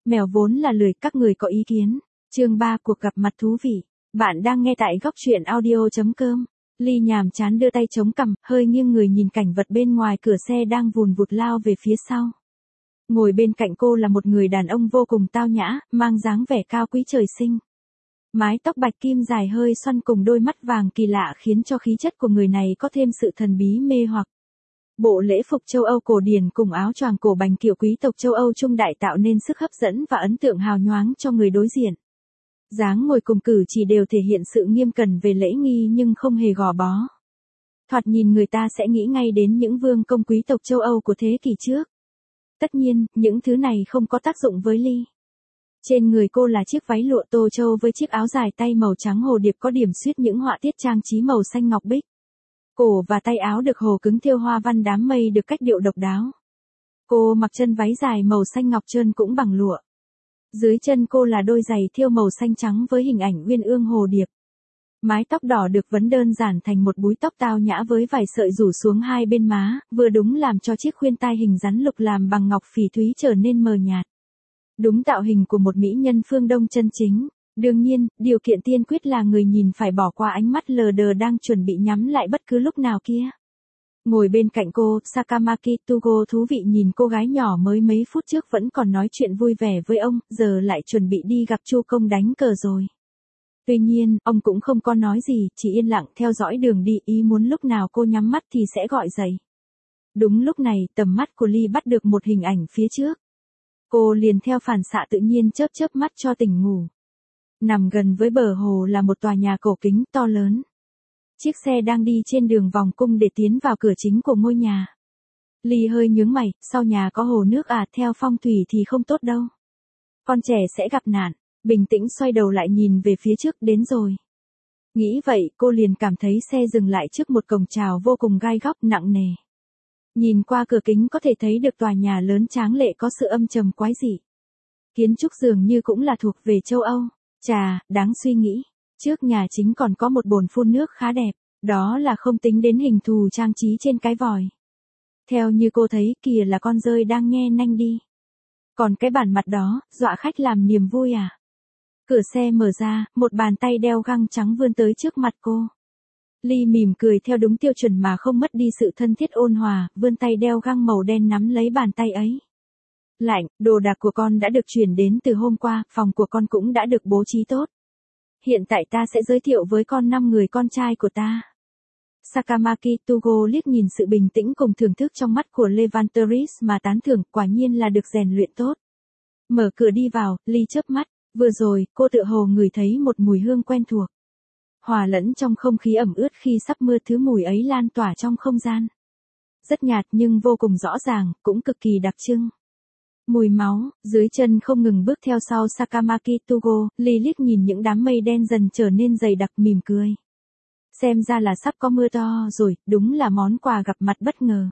Mèo vốn là lười, các người có ý kiến. Chương 3 cuộc gặp mặt thú vị. Bạn đang nghe tại góc truyện audio.com. Ly nhàm chán đưa tay chống cằm, hơi nghiêng người nhìn cảnh vật bên ngoài cửa xe đang vùn vụt lao về phía sau. Ngồi bên cạnh cô là một người đàn ông vô cùng tao nhã, mang dáng vẻ cao quý trời sinh. Mái tóc bạch kim dài hơi xoăn cùng đôi mắt vàng kỳ lạ khiến cho khí chất của người này có thêm sự thần bí mê hoặc. Bộ lễ phục châu Âu cổ điển cùng áo choàng cổ bành kiểu quý tộc châu Âu trung đại tạo nên sức hấp dẫn và ấn tượng hào nhoáng cho người đối diện. Dáng ngồi cùng cử chỉ đều thể hiện sự nghiêm cẩn về lễ nghi nhưng không hề gò bó. Thoạt nhìn người ta sẽ nghĩ ngay đến những vương công quý tộc châu Âu của thế kỷ trước. Tất nhiên, những thứ này không có tác dụng với Ly. Trên người cô là chiếc váy lụa tô châu với chiếc áo dài tay màu trắng hồ điệp có điểm xuyết những họa tiết trang trí màu xanh ngọc bích. Cổ và tay áo được hồ cứng thêu hoa văn đám mây được cách điệu độc đáo. Cô mặc chân váy dài màu xanh ngọc trơn cũng bằng lụa. Dưới chân cô là đôi giày thêu màu xanh trắng với hình ảnh uyên ương hồ điệp. Mái tóc đỏ được vấn đơn giản thành một búi tóc tao nhã với vài sợi rủ xuống hai bên má, vừa đúng làm cho chiếc khuyên tai hình rắn lục làm bằng ngọc phỉ thúy trở nên mờ nhạt. Đúng tạo hình của một mỹ nhân phương Đông chân chính. Đương nhiên, điều kiện tiên quyết là người nhìn phải bỏ qua ánh mắt lờ đờ đang chuẩn bị nhắm lại bất cứ lúc nào kia. Ngồi bên cạnh cô, Sakamaki Tugo thú vị nhìn cô gái nhỏ mới mấy phút trước vẫn còn nói chuyện vui vẻ với ông, giờ lại chuẩn bị đi gặp Chu công đánh cờ rồi. Tuy nhiên, ông cũng không có nói gì, chỉ yên lặng theo dõi đường đi, ý muốn lúc nào cô nhắm mắt thì sẽ gọi dậy. Đúng lúc này, tầm mắt của Ly bắt được một hình ảnh phía trước. Cô liền theo phản xạ tự nhiên chớp chớp mắt cho tỉnh ngủ. Nằm gần với bờ hồ là một tòa nhà cổ kính to lớn. Chiếc xe đang đi trên đường vòng cung để tiến vào cửa chính của ngôi nhà. Ly hơi nhướng mày, sau nhà có hồ nước à, theo phong thủy thì không tốt đâu. Con trẻ sẽ gặp nạn, bình tĩnh xoay đầu lại nhìn về phía trước, đến rồi. Nghĩ vậy, cô liền cảm thấy xe dừng lại trước một cổng chào vô cùng gai góc nặng nề. Nhìn qua cửa kính có thể thấy được tòa nhà lớn tráng lệ có sự âm trầm quái dị. Kiến trúc dường như cũng là thuộc về châu Âu. Chà, đáng suy nghĩ. Trước nhà chính còn có một bồn phun nước khá đẹp, đó là không tính đến hình thù trang trí trên cái vòi. Theo như cô thấy, kìa là con dơi đang nhe nanh đi. Còn cái bản mặt đó, dọa khách làm niềm vui à? Cửa xe mở ra, một bàn tay đeo găng trắng vươn tới trước mặt cô. Ly mỉm cười theo đúng tiêu chuẩn mà không mất đi sự thân thiết ôn hòa, vươn tay đeo găng màu đen nắm lấy bàn tay ấy. Lạnh, đồ đạc của con đã được chuyển đến từ hôm qua, phòng của con cũng đã được bố trí tốt. Hiện tại ta sẽ giới thiệu với con 5 người con trai của ta. Sakamaki Tugo liếc nhìn sự bình tĩnh cùng thưởng thức trong mắt của Levanteris mà tán thưởng, quả nhiên là được rèn luyện tốt. Mở cửa đi vào, Ly chớp mắt, vừa rồi, cô tựa hồ ngửi thấy một mùi hương quen thuộc. Hòa lẫn trong không khí ẩm ướt khi sắp mưa, thứ mùi ấy lan tỏa trong không gian. Rất nhạt nhưng vô cùng rõ ràng, cũng cực kỳ đặc trưng. Mùi máu, dưới chân không ngừng bước theo sau Sakamaki Tugo, Ly liếc nhìn những đám mây đen dần trở nên dày đặc mỉm cười. Xem ra là sắp có mưa to rồi, đúng là món quà gặp mặt bất ngờ.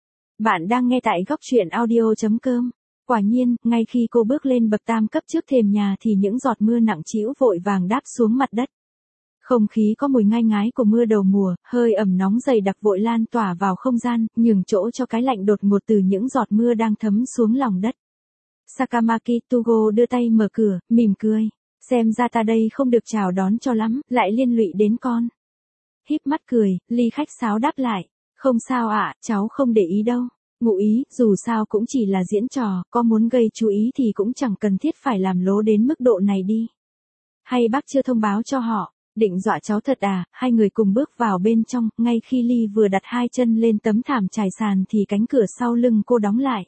Bạn đang nghe tại góc truyện audio.com. Quả nhiên, ngay khi cô bước lên bậc tam cấp trước thềm nhà thì những giọt mưa nặng trĩu vội vàng đáp xuống mặt đất. Không khí có mùi ngai ngái của mưa đầu mùa, hơi ẩm nóng dày đặc vội lan tỏa vào không gian, nhường chỗ cho cái lạnh đột ngột từ những giọt mưa đang thấm xuống lòng đất. Sakamaki Tugo đưa tay mở cửa, mỉm cười. Xem ra ta đây không được chào đón cho lắm, lại liên lụy đến con. Híp mắt cười, Ly khách sáo đáp lại. Không sao ạ, cháu không để ý đâu. Ngụ ý, dù sao cũng chỉ là diễn trò, có muốn gây chú ý thì cũng chẳng cần thiết phải làm lố đến mức độ này đi. Hay bác chưa thông báo cho họ, định dọa cháu thật à? Hai người cùng bước vào bên trong, ngay khi Ly vừa đặt hai chân lên tấm thảm trải sàn thì cánh cửa sau lưng cô đóng lại.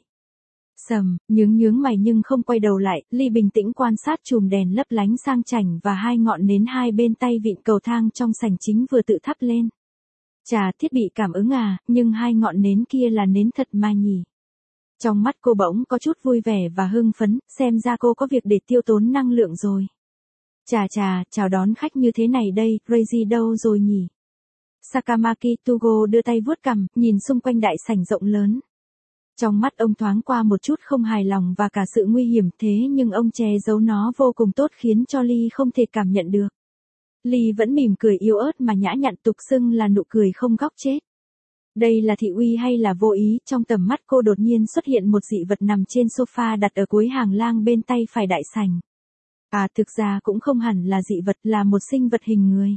Sầm, nhướng mày nhưng không quay đầu lại, Ly bình tĩnh quan sát chùm đèn lấp lánh sang chảnh và hai ngọn nến hai bên tay vịn cầu thang trong sảnh chính vừa tự thắp lên. Chà, thiết bị cảm ứng à, nhưng hai ngọn nến kia là nến thật mà nhỉ. Trong mắt cô bỗng có chút vui vẻ và hưng phấn, xem ra cô có việc để tiêu tốn năng lượng rồi. Chà, chào đón khách như thế này đây, Reiji đâu rồi nhỉ? Sakamaki Tugo đưa tay vuốt cằm, nhìn xung quanh đại sảnh rộng lớn. Trong mắt ông thoáng qua một chút không hài lòng và cả sự nguy hiểm, thế nhưng ông che giấu nó vô cùng tốt khiến cho Ly không thể cảm nhận được. Ly vẫn mỉm cười yếu ớt mà nhã nhặn, tục xưng là nụ cười không góc chết. Đây là thị uy hay là vô ý, trong tầm mắt cô đột nhiên xuất hiện một dị vật nằm trên sofa đặt ở cuối hàng lang bên tay phải đại sảnh. À, thực ra cũng không hẳn là dị vật, là một sinh vật hình người.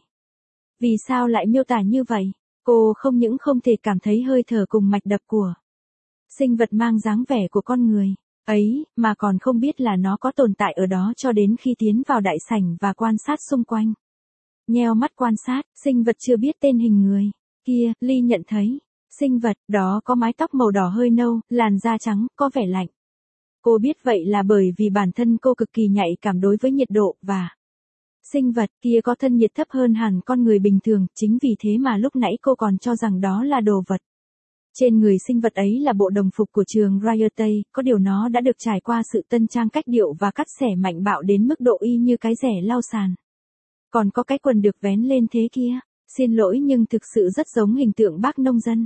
Vì sao lại miêu tả như vậy? Cô không những không thể cảm thấy hơi thở cùng mạch đập của sinh vật mang dáng vẻ của con người ấy, mà còn không biết là nó có tồn tại ở đó cho đến khi tiến vào đại sảnh và quan sát xung quanh. Nheo mắt quan sát, sinh vật chưa biết tên hình người kia, Ly nhận thấy, sinh vật đó có mái tóc màu đỏ hơi nâu, làn da trắng, có vẻ lạnh. Cô biết vậy là bởi vì bản thân cô cực kỳ nhạy cảm đối với nhiệt độ, và sinh vật kia có thân nhiệt thấp hơn hẳn con người bình thường, chính vì thế mà lúc nãy cô còn cho rằng đó là đồ vật. Trên người sinh vật ấy là bộ đồng phục của trường Royalty, có điều nó đã được trải qua sự tân trang cách điệu và cắt xẻ mạnh bạo đến mức độ y như cái rẻ lau sàn. Còn có cái quần được vén lên thế kia, xin lỗi nhưng thực sự rất giống hình tượng bác nông dân.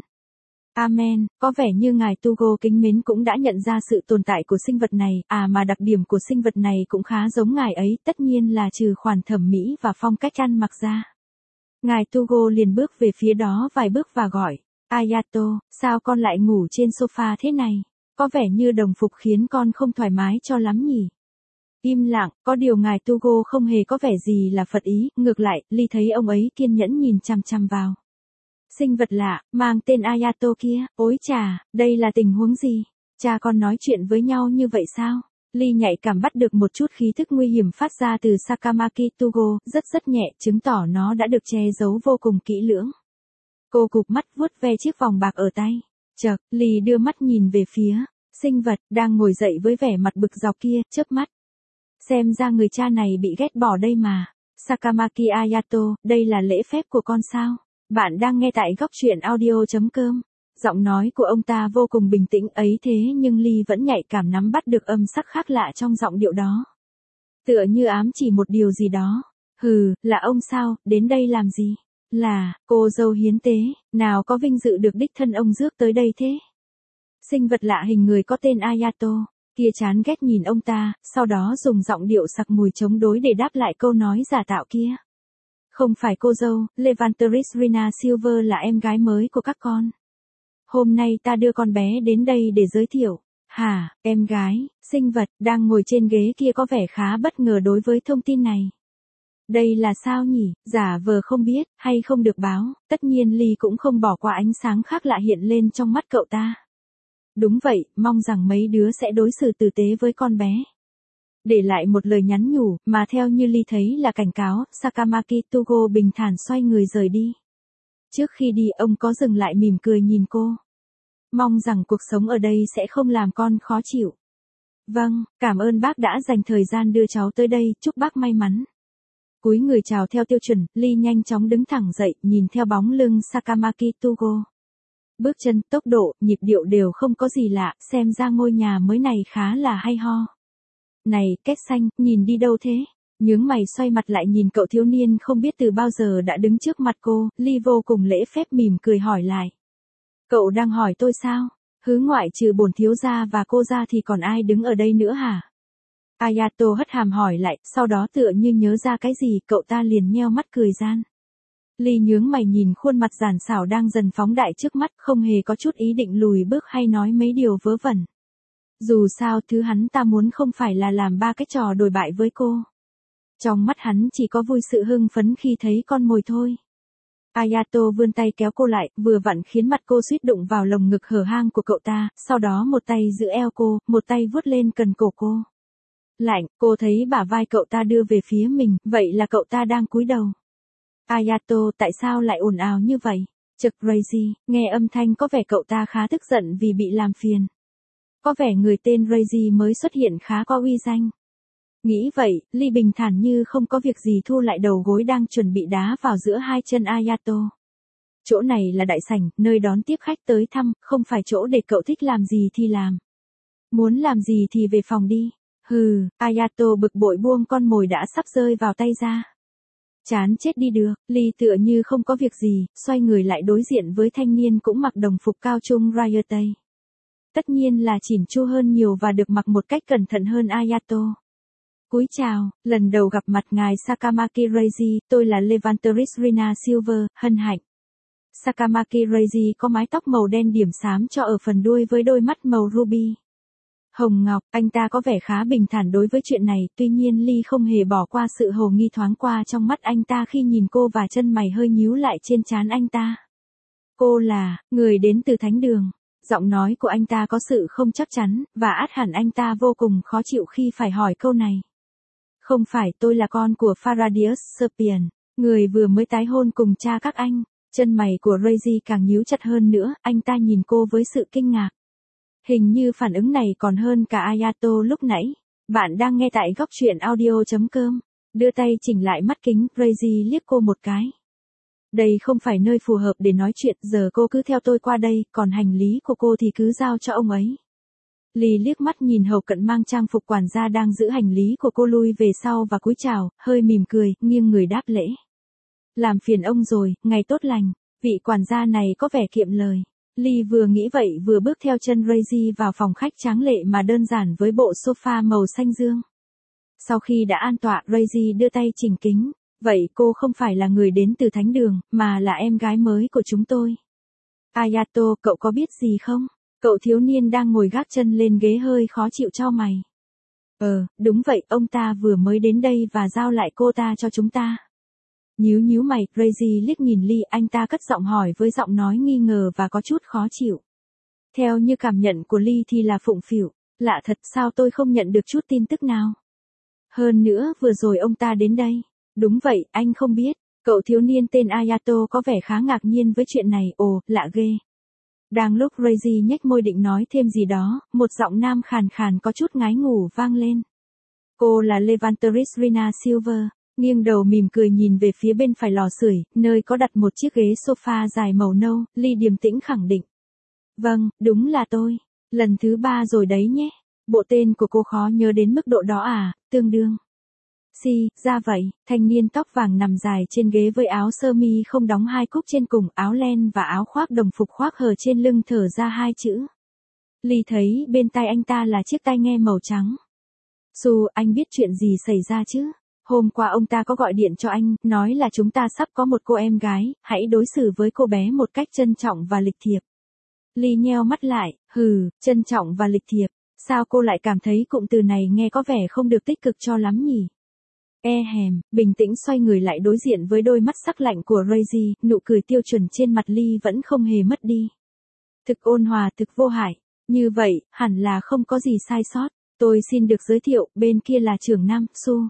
Amen, có vẻ như ngài Tugo kính mến cũng đã nhận ra sự tồn tại của sinh vật này, mà đặc điểm của sinh vật này cũng khá giống ngài ấy, tất nhiên là trừ khoản thẩm mỹ và phong cách ăn mặc ra. Ngài Tugo liền bước về phía đó vài bước và gọi, Ayato, sao con lại ngủ trên sofa thế này? Có vẻ như đồng phục khiến con không thoải mái cho lắm nhỉ? Im lặng, có điều ngài Tugo không hề có vẻ gì là phật ý, ngược lại, Ly thấy ông ấy kiên nhẫn nhìn chằm chằm vào sinh vật lạ, mang tên Ayato kia, ối chà, đây là tình huống gì? Cha con nói chuyện với nhau như vậy sao? Ly nhạy cảm bắt được một chút khí thức nguy hiểm phát ra từ Sakamaki Tugo, rất nhẹ, chứng tỏ nó đã được che giấu vô cùng kỹ lưỡng. Cô cụp mắt vuốt ve chiếc vòng bạc ở tay. Chợt, Ly đưa mắt nhìn về phía sinh vật đang ngồi dậy với vẻ mặt bực dọc kia, chớp mắt. Xem ra người cha này bị ghét bỏ đây mà. Sakamaki Ayato, đây là lễ phép của con sao? Bạn đang nghe tại góc truyện audio.com. Giọng nói của ông ta vô cùng bình tĩnh ấy thế nhưng Ly vẫn nhạy cảm nắm bắt được âm sắc khác lạ trong giọng điệu đó. Tựa như ám chỉ một điều gì đó. Hừ, là ông sao, đến đây làm gì? Là, cô dâu hiến tế, nào có vinh dự được đích thân ông rước tới đây thế? Sinh vật lạ hình người có tên Ayato, kia chán ghét nhìn ông ta, sau đó dùng giọng điệu sặc mùi chống đối để đáp lại câu nói giả tạo kia. Không phải cô dâu, Levanteris Rina Silver là em gái mới của các con. Hôm nay ta đưa con bé đến đây để giới thiệu. Hả, em gái, sinh vật, đang ngồi trên ghế kia có vẻ khá bất ngờ đối với thông tin này. Đây là sao nhỉ, giả vờ không biết, hay không được báo, tất nhiên Ly cũng không bỏ qua ánh sáng khác lạ hiện lên trong mắt cậu ta. Đúng vậy, mong rằng mấy đứa sẽ đối xử tử tế với con bé. Để lại một lời nhắn nhủ, mà theo như Ly thấy là cảnh cáo, Sakamaki Tugo bình thản xoay người rời đi. Trước khi đi ông có dừng lại mỉm cười nhìn cô. Mong rằng cuộc sống ở đây sẽ không làm con khó chịu. Vâng, cảm ơn bác đã dành thời gian đưa cháu tới đây, chúc bác may mắn. Cúi người chào theo tiêu chuẩn, Ly nhanh chóng đứng thẳng dậy, nhìn theo bóng lưng Sakamaki Tugo. Bước chân, tốc độ, nhịp điệu đều không có gì lạ, xem ra ngôi nhà mới này khá là hay ho. Này, Kết Xanh, nhìn đi đâu thế? Nhướng mày xoay mặt lại nhìn cậu thiếu niên không biết từ bao giờ đã đứng trước mặt cô, Ly vô cùng lễ phép mỉm cười hỏi lại. Cậu đang hỏi tôi sao? Hứ ngoại trừ bổn thiếu gia và cô ra thì còn ai đứng ở đây nữa hả? Ayato hất hàm hỏi lại, sau đó tựa như nhớ ra cái gì, cậu ta liền nheo mắt cười gian. Ly nhướng mày nhìn khuôn mặt giản xảo đang dần phóng đại trước mắt, không hề có chút ý định lùi bước hay nói mấy điều vớ vẩn. Dù sao thứ hắn ta muốn không phải là làm ba cái trò đồi bại với cô. Trong mắt hắn chỉ có vui sự hưng phấn khi thấy con mồi thôi. Ayato vươn tay kéo cô lại, vừa vặn khiến mặt cô suýt đụng vào lồng ngực hở hang của cậu ta, sau đó một tay giữ eo cô, một tay vuốt lên cần cổ cô. Lạnh, cô thấy bả vai cậu ta đưa về phía mình, vậy là cậu ta đang cúi đầu. Ayato, tại sao lại ồn ào như vậy? Chực Reiji, nghe âm thanh có vẻ cậu ta khá tức giận vì bị làm phiền. Có vẻ người tên Reiji mới xuất hiện khá có uy danh. Nghĩ vậy, Ly bình thản như không có việc gì thu lại đầu gối đang chuẩn bị đá vào giữa hai chân Ayato. Chỗ này là đại sảnh, nơi đón tiếp khách tới thăm, không phải chỗ để cậu thích làm gì thì làm. Muốn làm gì thì về phòng đi. Hừ, Ayato bực bội buông con mồi đã sắp rơi vào tay ra. Chán chết đi được, Ly tựa như không có việc gì, xoay người lại đối diện với thanh niên cũng mặc đồng phục cao trung Royalty. Tất nhiên là chỉn chu hơn nhiều và được mặc một cách cẩn thận hơn Ayato. Cúi chào, lần đầu gặp mặt ngài Sakamaki Reiji, tôi là Levanteris Rina Silver, hân hạnh. Sakamaki Reiji có mái tóc màu đen điểm xám cho ở phần đuôi với đôi mắt màu ruby hồng ngọc, anh ta có vẻ khá bình thản đối với chuyện này, tuy nhiên Lee không hề bỏ qua sự hồ nghi thoáng qua trong mắt anh ta khi nhìn cô và chân mày hơi nhíu lại trên trán anh ta. Cô là người đến từ thánh đường. Giọng nói của anh ta có sự không chắc chắn, và ắt hẳn anh ta vô cùng khó chịu khi phải hỏi câu này. Không phải, tôi là con của Faradius Serpian, người vừa mới tái hôn cùng cha các anh. Chân mày của Reiji càng nhíu chặt hơn nữa, anh ta nhìn cô với sự kinh ngạc. Hình như phản ứng này còn hơn cả Ayato lúc nãy. Bạn đang nghe tại góc truyện audio.com. Đưa tay chỉnh lại mắt kính, Reiji liếc cô một cái. Đây không phải nơi phù hợp để nói chuyện, giờ cô cứ theo tôi qua đây, còn hành lý của cô thì cứ giao cho ông ấy. Lee liếc mắt nhìn hầu cận mang trang phục quản gia đang giữ hành lý của cô lui về sau và cúi chào, hơi mỉm cười, nghiêng người đáp lễ. Làm phiền ông rồi, ngày tốt lành, vị quản gia này có vẻ kiệm lời. Lee vừa nghĩ vậy vừa bước theo chân Reiji vào phòng khách tráng lệ mà đơn giản với bộ sofa màu xanh dương. Sau khi đã an tọa, Reiji đưa tay chỉnh kính. Vậy cô không phải là người đến từ thánh đường, mà là em gái mới của chúng tôi. Ayato, cậu có biết gì không? Cậu thiếu niên đang ngồi gác chân lên ghế hơi khó chịu chau mày. Đúng vậy, ông ta vừa mới đến đây và giao lại cô ta cho chúng ta. Nhíu mày, Reiji liếc nhìn Lee, anh ta cất giọng hỏi với giọng nói nghi ngờ và có chút khó chịu. Theo như cảm nhận của Lee thì là phụng phịu, lạ thật, sao tôi không nhận được chút tin tức nào? Hơn nữa, vừa rồi ông ta đến đây. Đúng vậy, anh không biết. Cậu thiếu niên tên Ayato có vẻ khá ngạc nhiên với chuyện này, ồ, lạ ghê. Đang lúc Reiji nhếch môi định nói thêm gì đó, một giọng nam khàn khàn có chút ngái ngủ vang lên. Cô là Levanteris Rina Silver, nghiêng đầu mỉm cười nhìn về phía bên phải lò sưởi, nơi có đặt một chiếc ghế sofa dài màu nâu, Lee điềm tĩnh khẳng định. Vâng, đúng là tôi. Lần thứ 3 rồi đấy nhé. Bộ tên của cô khó nhớ đến mức độ đó à, tương đương. Ra vậy, thanh niên tóc vàng nằm dài trên ghế với áo sơ mi không đóng hai cúc trên cùng, áo len và áo khoác đồng phục khoác hở trên lưng thở ra hai chữ. Lee thấy bên tai anh ta là chiếc tai nghe màu trắng. Anh biết chuyện gì xảy ra chứ? Hôm qua ông ta có gọi điện cho anh, nói là chúng ta sắp có một cô em gái, hãy đối xử với cô bé một cách trân trọng và lịch thiệp. Lee nheo mắt lại, trân trọng và lịch thiệp. Sao cô lại cảm thấy cụm từ này nghe có vẻ không được tích cực cho lắm nhỉ? Bình tĩnh xoay người lại đối diện với đôi mắt sắc lạnh của Reiji, nụ cười tiêu chuẩn trên mặt Lee vẫn không hề mất đi. Thực ôn hòa, thực vô hại. Như vậy, hẳn là không có gì sai sót. Tôi xin được giới thiệu, bên kia là trưởng nam,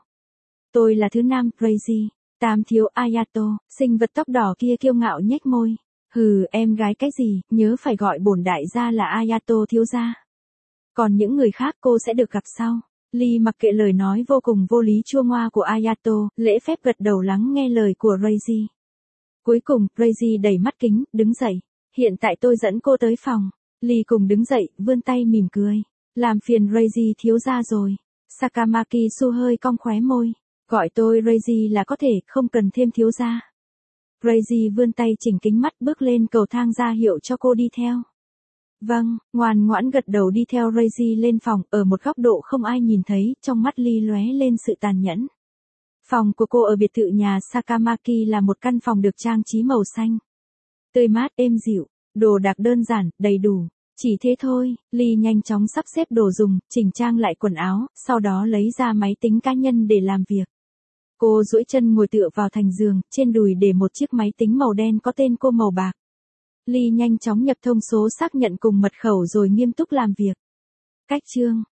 Tôi là thứ nam, Reiji. Tam thiếu Ayato, sinh vật tóc đỏ kia kiêu ngạo nhếch môi. Em gái cái gì, nhớ phải gọi bổn đại gia là Ayato thiếu gia. Còn những người khác cô sẽ được gặp sau. Lee mặc kệ lời nói vô cùng vô lý chua ngoa của Ayato, lễ phép gật đầu lắng nghe lời của Reiji. Cuối cùng, Reiji đẩy mắt kính, đứng dậy. Hiện tại tôi dẫn cô tới phòng. Lee cùng đứng dậy, vươn tay mỉm cười. Làm phiền Reiji thiếu gia rồi. Sakamaki Su hơi cong khóe môi. Gọi tôi Reiji là có thể, không cần thêm thiếu gia. Reiji vươn tay chỉnh kính mắt bước lên cầu thang ra hiệu cho cô đi theo. Vâng, ngoan ngoãn gật đầu đi theo Reiji lên phòng, ở một góc độ không ai nhìn thấy, trong mắt Lee lóe lên sự tàn nhẫn. Phòng của cô ở biệt thự nhà Sakamaki là một căn phòng được trang trí màu xanh. Tươi mát, êm dịu, đồ đạc đơn giản, đầy đủ. Chỉ thế thôi, Lee nhanh chóng sắp xếp đồ dùng, chỉnh trang lại quần áo, sau đó lấy ra máy tính cá nhân để làm việc. Cô duỗi chân ngồi tựa vào thành giường, trên đùi để một chiếc máy tính màu đen có tên cô màu bạc. Lee nhanh chóng nhập thông số xác nhận cùng mật khẩu rồi nghiêm túc làm việc. Cách chương